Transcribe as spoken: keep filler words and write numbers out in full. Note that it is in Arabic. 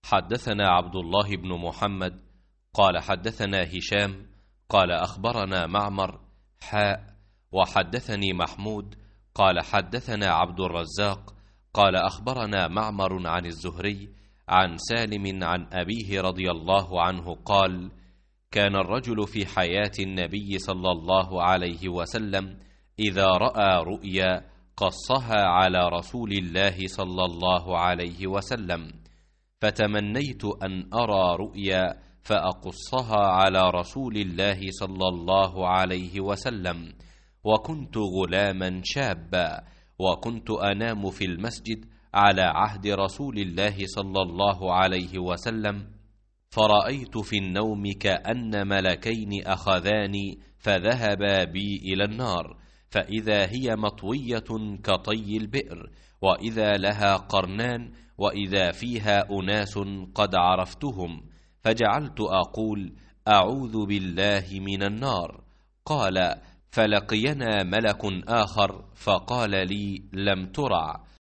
حدثنا عبد الله بن محمد قال حدثنا هشام قال أخبرنا معمر حاء وحدثني محمود قال حدثنا عبد الرزاق قال أخبرنا معمر عن الزهري عن سالم عن أبيه رضي الله عنه قال: كان الرجل في حياة النبي صلى الله عليه وسلم إذا رأى رؤيا قصها على رسول الله صلى الله عليه وسلم، فتمنيت أن أرى رؤيا فأقصها على رسول الله صلى الله عليه وسلم، وكنت غلاما شابا، وكنت أنام في المسجد على عهد رسول الله صلى الله عليه وسلم، فرأيت في النوم كأن ملكين أخذاني فذهبا بي إلى النار، فإذا هي مطوية كطي البئر، وإذا لها قرنان، وإذا فيها أناس قد عرفتهم، فجعلت أقول: أعوذ بالله من النار. قال: فلقينا ملك آخر فقال لي: لم ترع.